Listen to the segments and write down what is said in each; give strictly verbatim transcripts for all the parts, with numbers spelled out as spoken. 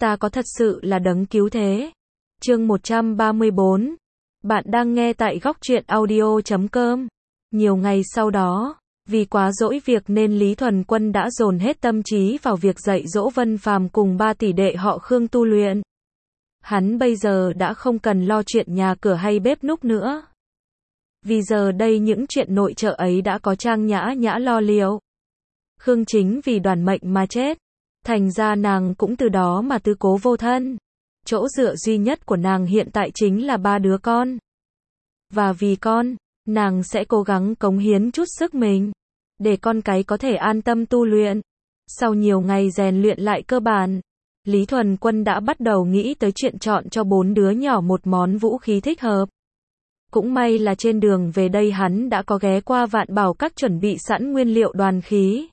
ta có thật sự là đấng cứu thế. Chương một trăm ba mươi bốn. Bạn đang nghe tại góc truyện audio chấm com. Nhiều ngày sau đó, vì quá dỗi việc nên Lý Thuần Quân đã dồn hết tâm trí vào việc dạy dỗ Vân Phàm cùng ba tỷ đệ họ Khương tu luyện. Hắn bây giờ đã không cần lo chuyện nhà cửa hay bếp núc nữa. Vì giờ đây những chuyện nội trợ ấy đã có Trang Nhã Nhã lo liệu. Khương Chính vì đoàn mệnh mà chết. Thành ra nàng cũng từ đó mà tứ cố vô thân. Chỗ dựa duy nhất của nàng hiện tại chính là ba đứa con. Và vì con, nàng sẽ cố gắng cống hiến chút sức mình. Để con cái có thể an tâm tu luyện. Sau nhiều ngày rèn luyện lại cơ bản, Lý Thuần Quân đã bắt đầu nghĩ tới chuyện chọn cho bốn đứa nhỏ một món vũ khí thích hợp. Cũng may là trên đường về đây hắn đã có ghé qua Vạn Bảo Các chuẩn bị sẵn nguyên liệu đoàn khí.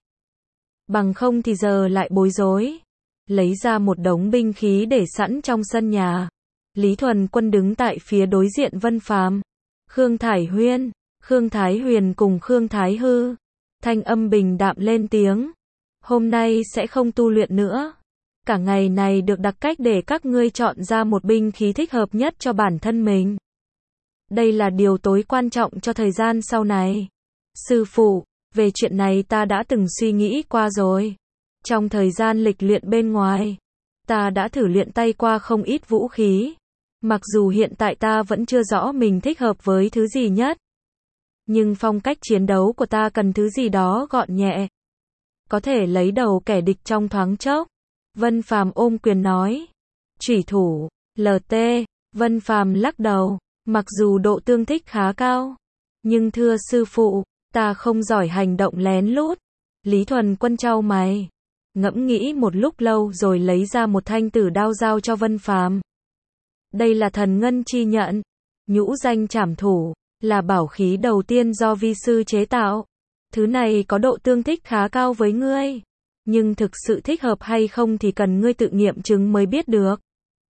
Bằng không thì giờ lại bối rối. Lấy ra một đống binh khí để sẵn trong sân nhà. Lý Thuần Quân đứng tại phía đối diện Vân Phàm, Khương Thải Huyên, Khương Thái Huyền cùng Khương Thái Hư. Thanh âm bình đạm lên tiếng. Hôm nay sẽ không tu luyện nữa. Cả ngày này được đặt cách để các ngươi chọn ra một binh khí thích hợp nhất cho bản thân mình. Đây là điều tối quan trọng cho thời gian sau này. Sư phụ, về chuyện này ta đã từng suy nghĩ qua rồi. Trong thời gian lịch luyện bên ngoài, ta đã thử luyện tay qua không ít vũ khí. Mặc dù hiện tại ta vẫn chưa rõ mình thích hợp với thứ gì nhất. Nhưng phong cách chiến đấu của ta cần thứ gì đó gọn nhẹ. Có thể lấy đầu kẻ địch trong thoáng chốc. Vân Phàm ôm quyền nói. Chủy thủ, lờ tê, Vân Phàm lắc đầu. Mặc dù độ tương thích khá cao. Nhưng thưa sư phụ, ta không giỏi hành động lén lút. Lý Thuần Quân chau mày. Ngẫm nghĩ một lúc lâu rồi lấy ra một thanh tử đao giao cho Vân Phàm. Đây là thần ngân chi nhận. Nhũ danh trảm thủ. Là bảo khí đầu tiên do vi sư chế tạo. Thứ này có độ tương thích khá cao với ngươi. Nhưng thực sự thích hợp hay không thì cần ngươi tự nghiệm chứng mới biết được.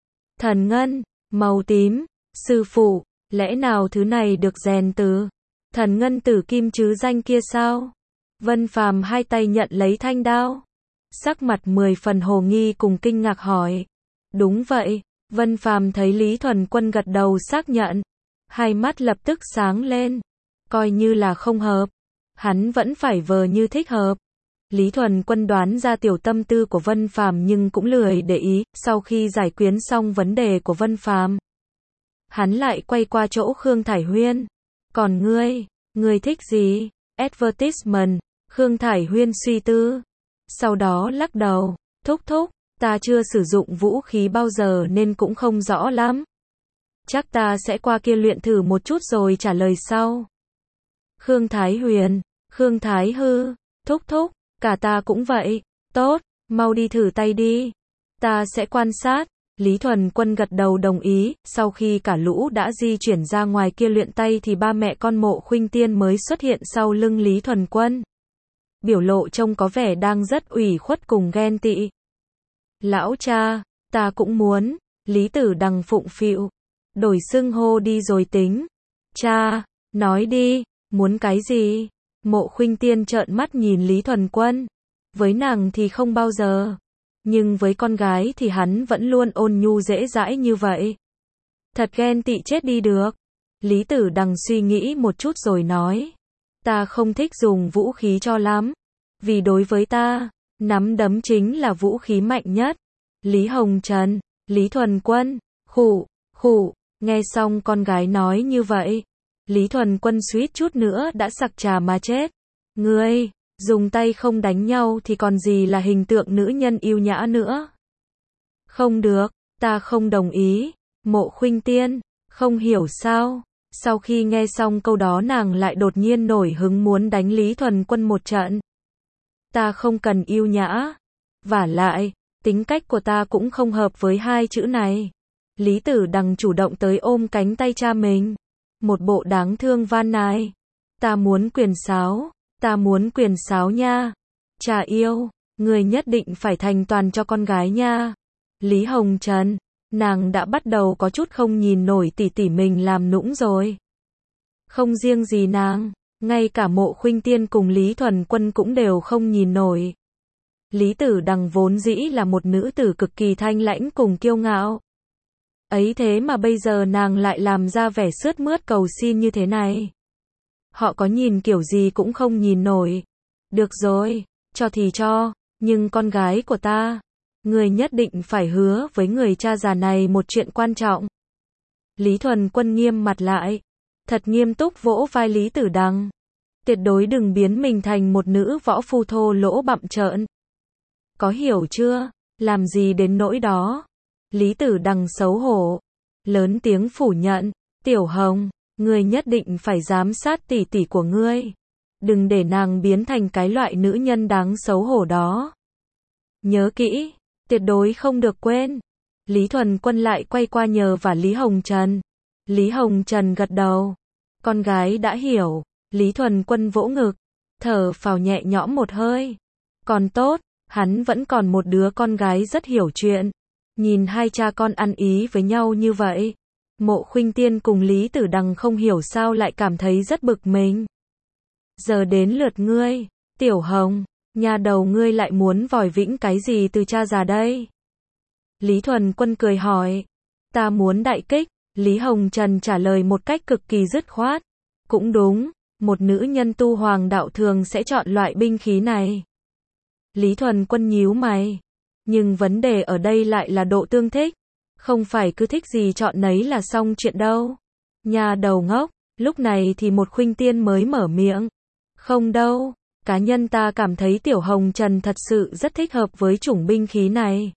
Thần ngân, màu tím, sư phụ, lẽ nào thứ này được rèn từ thần ngân tử kim chứ danh kia sao? Vân Phàm hai tay nhận lấy thanh đao. Sắc mặt mười phần hồ nghi cùng kinh ngạc hỏi. Đúng vậy, Vân Phàm thấy Lý Thuần Quân gật đầu xác nhận. Hai mắt lập tức sáng lên. Coi như là không hợp. Hắn vẫn phải vờ như thích hợp. Lý Thuần Quân đoán ra tiểu tâm tư của Vân Phàm nhưng cũng lười để ý. Sau khi giải quyết xong vấn đề của Vân Phàm, hắn lại quay qua chỗ Khương Thải Huyên. Còn ngươi, ngươi thích gì? Advertisement. Khương Thải Huyên suy tư. Sau đó lắc đầu. Thúc thúc, ta chưa sử dụng vũ khí bao giờ nên cũng không rõ lắm. Chắc ta sẽ qua kia luyện thử một chút rồi trả lời sau. Khương Thái Huyền, Khương Thái Hư, thúc thúc, cả ta cũng vậy. Tốt, mau đi thử tay đi. Ta sẽ quan sát. Lý Thuần Quân gật đầu đồng ý. Sau khi cả lũ đã di chuyển ra ngoài kia luyện tay thì ba mẹ con Mộ Khuynh Tiên mới xuất hiện sau lưng Lý Thuần Quân. Biểu lộ trông có vẻ đang rất ủy khuất cùng ghen tị. Lão cha, ta cũng muốn. Lý Tử Đằng phụng phịu. Đổi xưng hô đi rồi tính. Cha, nói đi, muốn cái gì? Mộ Khuynh Tiên trợn mắt nhìn Lý Thuần Quân. Với nàng thì không bao giờ. Nhưng với con gái thì hắn vẫn luôn ôn nhu dễ dãi như vậy. Thật ghen tị chết đi được. Lý Tử Đằng suy nghĩ một chút rồi nói. Ta không thích dùng vũ khí cho lắm. Vì đối với ta, nắm đấm chính là vũ khí mạnh nhất. Lý Hồng Trần, Lý Thuần Quân, khụ, khụ. Nghe xong con gái nói như vậy, Lý Thuần Quân suýt chút nữa đã sặc trà mà chết. Ngươi, dùng tay không đánh nhau thì còn gì là hình tượng nữ nhân yêu nhã nữa. Không được, ta không đồng ý. Mộ Khuynh Tiên, không hiểu sao. Sau khi nghe xong câu đó nàng lại đột nhiên nổi hứng muốn đánh Lý Thuần Quân một trận. Ta không cần yêu nhã. Vả lại, tính cách của ta cũng không hợp với hai chữ này. Lý Tử Đằng chủ động tới ôm cánh tay cha mình. Một bộ đáng thương van nài. Ta muốn quyền sáo. Ta muốn quyền sáo nha. Cha yêu, người nhất định phải thành toàn cho con gái nha. Lý Hồng Trần, nàng đã bắt đầu có chút không nhìn nổi tỷ tỷ mình làm nũng rồi. Không riêng gì nàng, ngay cả Mộ Khuynh Tiên cùng Lý Thuần Quân cũng đều không nhìn nổi. Lý Tử Đằng vốn dĩ là một nữ tử cực kỳ thanh lãnh cùng kiêu ngạo. Ấy thế mà bây giờ nàng lại làm ra vẻ sướt mướt cầu xin như thế này. Họ có nhìn kiểu gì cũng không nhìn nổi. Được rồi, cho thì cho, nhưng con gái của ta, người nhất định phải hứa với người cha già này một chuyện quan trọng. Lý Thuần Quân nghiêm mặt lại, thật nghiêm túc vỗ vai Lý Tử Đằng. Tuyệt đối đừng biến mình thành một nữ võ phu thô lỗ bặm trợn. Có hiểu chưa? Làm gì đến nỗi đó? Lý Tử Đằng xấu hổ, lớn tiếng phủ nhận, Tiểu Hồng, ngươi nhất định phải giám sát tỷ tỷ của ngươi. Đừng để nàng biến thành cái loại nữ nhân đáng xấu hổ đó. Nhớ kỹ, tuyệt đối không được quên. Lý Thuần Quân lại quay qua nhờ vả Lý Hồng Trần. Lý Hồng Trần gật đầu. Con gái đã hiểu. Lý Thuần Quân vỗ ngực, thở phào nhẹ nhõm một hơi. Còn tốt, hắn vẫn còn một đứa con gái rất hiểu chuyện. Nhìn hai cha con ăn ý với nhau như vậy, Mộ Khuynh Tiên cùng Lý Tử Đằng không hiểu sao lại cảm thấy rất bực mình. Giờ đến lượt ngươi, Tiểu Hồng, nhà đầu ngươi lại muốn vòi vĩnh cái gì từ cha già đây? Lý Thuần Quân cười hỏi. Ta muốn đại kích. Lý Hồng Trần trả lời một cách cực kỳ dứt khoát. Cũng đúng, một nữ nhân tu hoàng đạo thường sẽ chọn loại binh khí này. Lý Thuần Quân nhíu mày. Nhưng vấn đề ở đây lại là độ tương thích. Không phải cứ thích gì chọn nấy là xong chuyện đâu. Nhà đầu ngốc, lúc này thì một Khuynh Tiên mới mở miệng. Không đâu, cá nhân ta cảm thấy Tiểu Hồng Trần thật sự rất thích hợp với chủng binh khí này.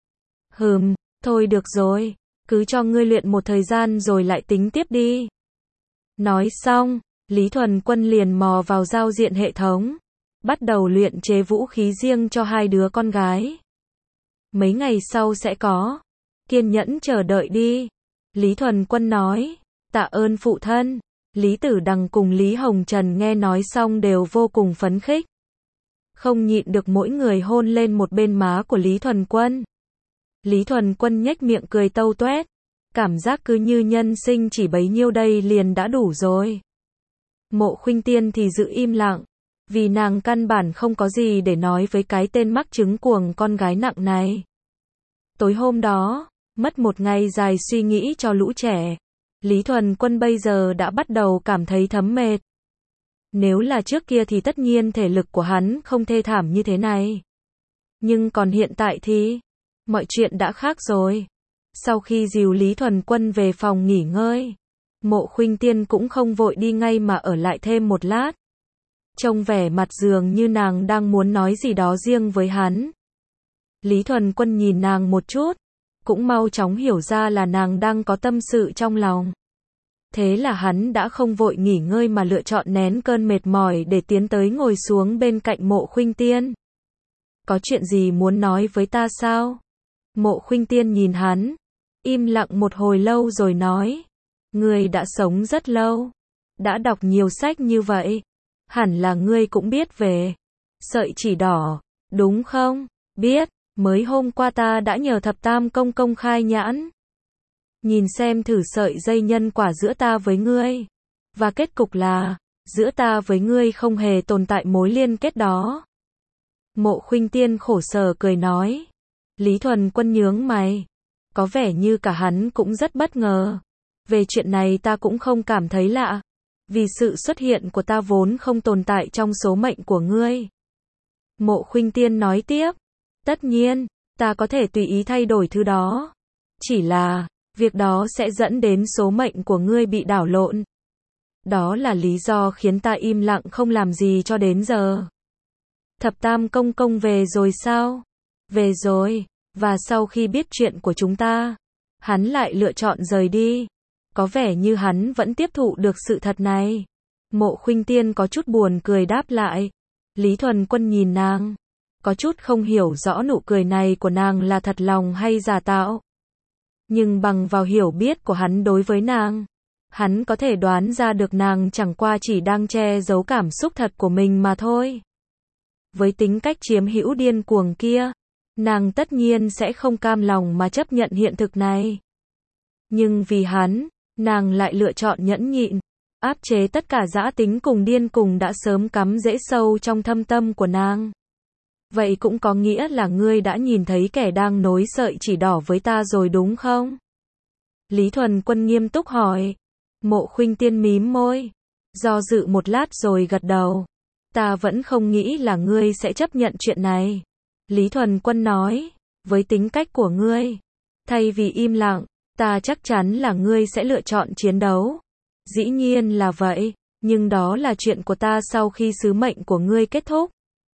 Hừm, thôi được rồi, cứ cho ngươi luyện một thời gian rồi lại tính tiếp đi. Nói xong, Lý Thuần Quân liền mò vào giao diện hệ thống, bắt đầu luyện chế vũ khí riêng cho hai đứa con gái. Mấy ngày sau sẽ có, kiên nhẫn chờ đợi đi. Lý Thuần Quân nói, tạ ơn phụ thân. Lý Tử Đằng cùng Lý Hồng Trần nghe nói xong đều vô cùng phấn khích. Không nhịn được mỗi người hôn lên một bên má của Lý Thuần Quân. Lý Thuần Quân nhếch miệng cười tâu tuét. Cảm giác cứ như nhân sinh chỉ bấy nhiêu đây liền đã đủ rồi. Mộ Khuynh Tiên thì giữ im lặng, vì nàng căn bản không có gì để nói với cái tên mắc chứng cuồng con gái nặng này. Tối hôm đó, mất một ngày dài suy nghĩ cho lũ trẻ, Lý Thuần Quân bây giờ đã bắt đầu cảm thấy thấm mệt. Nếu là trước kia thì tất nhiên thể lực của hắn không thê thảm như thế này. Nhưng còn hiện tại thì, mọi chuyện đã khác rồi. Sau khi dìu Lý Thuần Quân về phòng nghỉ ngơi, Mộ Khuynh Tiên cũng không vội đi ngay mà ở lại thêm một lát. Trông vẻ mặt dường như nàng đang muốn nói gì đó riêng với hắn. Lý Thuần Quân nhìn nàng một chút, cũng mau chóng hiểu ra là nàng đang có tâm sự trong lòng. Thế là hắn đã không vội nghỉ ngơi mà lựa chọn nén cơn mệt mỏi để tiến tới ngồi xuống bên cạnh Mộ Khuynh Tiên. Có chuyện gì muốn nói với ta sao? Mộ Khuynh Tiên nhìn hắn, im lặng một hồi lâu rồi nói. Ngươi đã sống rất lâu, đã đọc nhiều sách như vậy, hẳn là ngươi cũng biết về sợi chỉ đỏ, đúng không? Biết, mới hôm qua ta đã nhờ Thập Tam Công công khai nhãn. Nhìn xem thử sợi dây nhân quả giữa ta với ngươi. Và kết cục là, giữa ta với ngươi không hề tồn tại mối liên kết đó. Mộ Khuynh Tiên khổ sở cười nói. Lý Thuần Quân nhướng mày. Có vẻ như cả hắn cũng rất bất ngờ. Về chuyện này ta cũng không cảm thấy lạ. Vì sự xuất hiện của ta vốn không tồn tại trong số mệnh của ngươi. Mộ Khuynh Tiên nói tiếp. Tất nhiên, ta có thể tùy ý thay đổi thứ đó. Chỉ là, việc đó sẽ dẫn đến số mệnh của ngươi bị đảo lộn. Đó là lý do khiến ta im lặng không làm gì cho đến giờ. Thập Tam Công công về rồi sao? Về rồi, và sau khi biết chuyện của chúng ta, hắn lại lựa chọn rời đi. Có vẻ như hắn vẫn tiếp thụ được sự thật này. Mộ Khuynh Tiên có chút buồn cười đáp lại. Lý Thuần Quân nhìn nàng, có chút không hiểu rõ nụ cười này của nàng là thật lòng hay giả tạo. Nhưng bằng vào hiểu biết của hắn đối với nàng, hắn có thể đoán ra được nàng chẳng qua chỉ đang che giấu cảm xúc thật của mình mà thôi. Với tính cách chiếm hữu điên cuồng kia, nàng tất nhiên sẽ không cam lòng mà chấp nhận hiện thực này. Nhưng vì hắn, nàng lại lựa chọn nhẫn nhịn, áp chế tất cả dã tính cùng điên cùng đã sớm cắm rễ sâu trong thâm tâm của nàng. Vậy cũng có nghĩa là ngươi đã nhìn thấy kẻ đang nối sợi chỉ đỏ với ta rồi đúng không? Lý Thuần Quân nghiêm túc hỏi. Mộ Khuynh Tiên mím môi, do dự một lát rồi gật đầu. Ta vẫn không nghĩ là ngươi sẽ chấp nhận chuyện này. Lý Thuần Quân nói, với tính cách của ngươi, thay vì im lặng, ta chắc chắn là ngươi sẽ lựa chọn chiến đấu. Dĩ nhiên là vậy, nhưng đó là chuyện của ta sau khi sứ mệnh của ngươi kết thúc.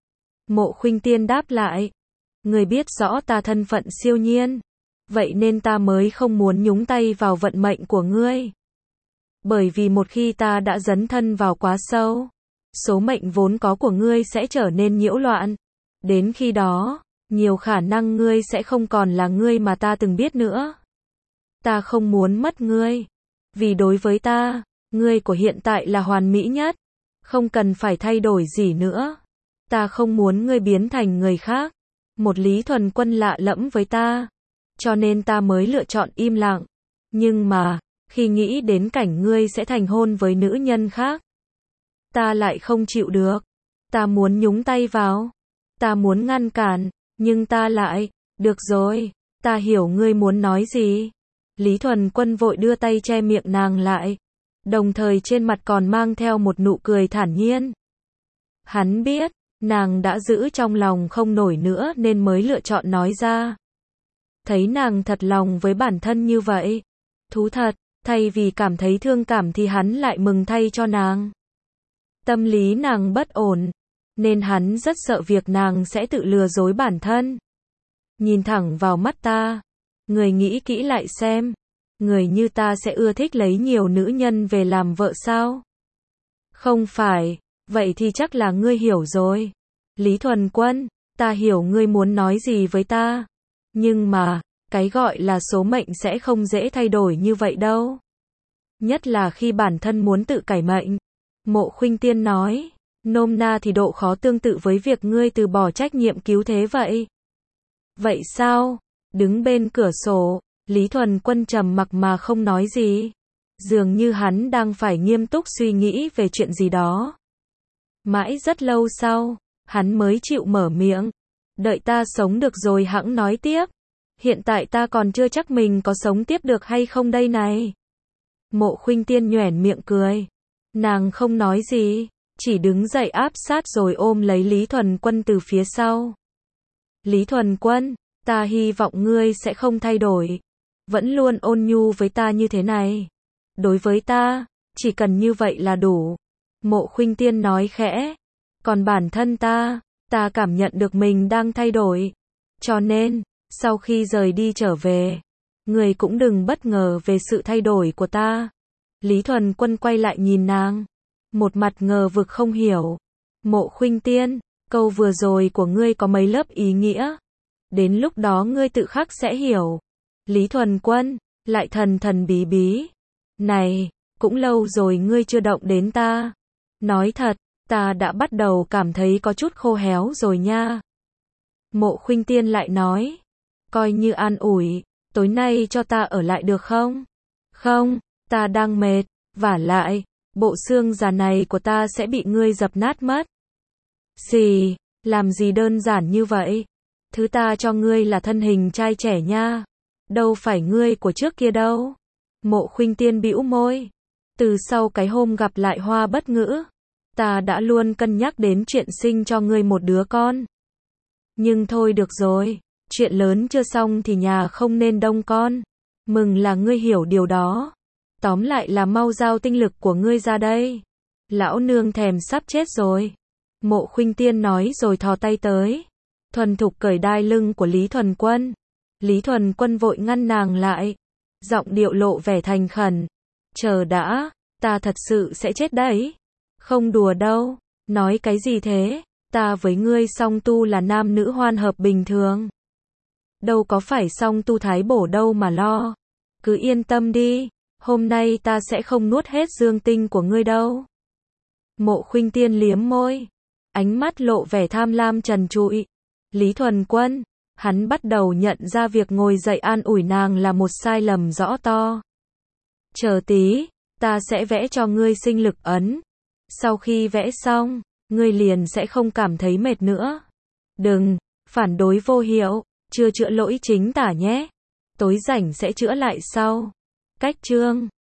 Mộ Khuynh Tiên đáp lại, ngươi biết rõ ta thân phận siêu nhiên, vậy nên ta mới không muốn nhúng tay vào vận mệnh của ngươi. Bởi vì một khi ta đã dấn thân vào quá sâu, số mệnh vốn có của ngươi sẽ trở nên nhiễu loạn. Đến khi đó, nhiều khả năng ngươi sẽ không còn là ngươi mà ta từng biết nữa. Ta không muốn mất ngươi, vì đối với ta, ngươi của hiện tại là hoàn mỹ nhất, không cần phải thay đổi gì nữa. Ta không muốn ngươi biến thành người khác, một Lý Thuần Quân lạ lẫm với ta, cho nên ta mới lựa chọn im lặng. Nhưng mà, khi nghĩ đến cảnh ngươi sẽ thành hôn với nữ nhân khác, ta lại không chịu được. Ta muốn nhúng tay vào, ta muốn ngăn cản, nhưng ta lại, được rồi, ta hiểu ngươi muốn nói gì. Lý Thuần Quân vội đưa tay che miệng nàng lại, đồng thời trên mặt còn mang theo một nụ cười thản nhiên. Hắn biết, nàng đã giữ trong lòng không nổi nữa nên mới lựa chọn nói ra. Thấy nàng thật lòng với bản thân như vậy, thú thật, thay vì cảm thấy thương cảm thì hắn lại mừng thay cho nàng. Tâm lý nàng bất ổn, nên hắn rất sợ việc nàng sẽ tự lừa dối bản thân. Nhìn thẳng vào mắt ta, người nghĩ kỹ lại xem, người như ta sẽ ưa thích lấy nhiều nữ nhân về làm vợ sao? Không phải, vậy thì chắc là ngươi hiểu rồi. Lý Thuần Quân, ta hiểu ngươi muốn nói gì với ta, nhưng mà, cái gọi là số mệnh sẽ không dễ thay đổi như vậy đâu. Nhất là khi bản thân muốn tự cải mệnh. Mộ Khuynh Tiên nói, nôm na thì độ khó tương tự với việc ngươi từ bỏ trách nhiệm cứu thế vậy. Vậy sao? Đứng bên cửa sổ, Lý Thuần Quân trầm mặc mà không nói gì. Dường như hắn đang phải nghiêm túc suy nghĩ về chuyện gì đó. Mãi rất lâu sau, hắn mới chịu mở miệng. Đợi ta sống được rồi hẵng nói tiếp. Hiện tại ta còn chưa chắc mình có sống tiếp được hay không đây này. Mộ Khuynh Tiên nhoẻn miệng cười. Nàng không nói gì, chỉ đứng dậy áp sát rồi ôm lấy Lý Thuần Quân từ phía sau. Lý Thuần Quân, ta hy vọng ngươi sẽ không thay đổi, vẫn luôn ôn nhu với ta như thế này. Đối với ta, chỉ cần như vậy là đủ. Mộ Khuynh Tiên nói khẽ. Còn bản thân ta, ta cảm nhận được mình đang thay đổi. Cho nên, sau khi rời đi trở về, người cũng đừng bất ngờ về sự thay đổi của ta. Lý Thuần Quân quay lại nhìn nàng, một mặt ngờ vực không hiểu. Mộ Khuynh Tiên, câu vừa rồi của ngươi có mấy lớp ý nghĩa. Đến lúc đó ngươi tự khắc sẽ hiểu. Lý Thuần Quân, lại thần thần bí bí. Này, cũng lâu rồi ngươi chưa động đến ta. Nói thật, ta đã bắt đầu cảm thấy có chút khô héo rồi nha. Mộ Khuynh Tiên lại nói, coi như an ủi, tối nay cho ta ở lại được không? Không, ta đang mệt, vả lại, bộ xương già này của ta sẽ bị ngươi dập nát mất. Xì, làm gì đơn giản như vậy? Thứ ta cho ngươi là thân hình trai trẻ nha. Đâu phải ngươi của trước kia đâu. Mộ Khuynh Tiên bĩu môi. Từ sau cái hôm gặp lại Hoa Bất Ngữ, ta đã luôn cân nhắc đến chuyện sinh cho ngươi một đứa con. Nhưng thôi được rồi, chuyện lớn chưa xong thì nhà không nên đông con. Mừng là ngươi hiểu điều đó. Tóm lại là mau giao tinh lực của ngươi ra đây. Lão nương thèm sắp chết rồi. Mộ Khuynh Tiên nói rồi thò tay tới, thuần thục cởi đai lưng của Lý Thuần Quân. Lý Thuần Quân vội ngăn nàng lại, giọng điệu lộ vẻ thành khẩn. Chờ đã, ta thật sự sẽ chết đấy. Không đùa đâu, nói cái gì thế, ta với ngươi song tu là nam nữ hoan hợp bình thường. Đâu có phải song tu thái bổ đâu mà lo. Cứ yên tâm đi, hôm nay ta sẽ không nuốt hết dương tinh của ngươi đâu. Mộ Khuynh Tiên liếm môi, ánh mắt lộ vẻ tham lam trần trụi. Lý Thuần Quân, hắn bắt đầu nhận ra việc ngồi dậy an ủi nàng là một sai lầm rõ to. Chờ tí, ta sẽ vẽ cho ngươi sinh lực ấn. Sau khi vẽ xong, ngươi liền sẽ không cảm thấy mệt nữa. Đừng, phản đối vô hiệu, chưa chữa lỗi chính tả nhé. Tối rảnh sẽ chữa lại sau. Cách chương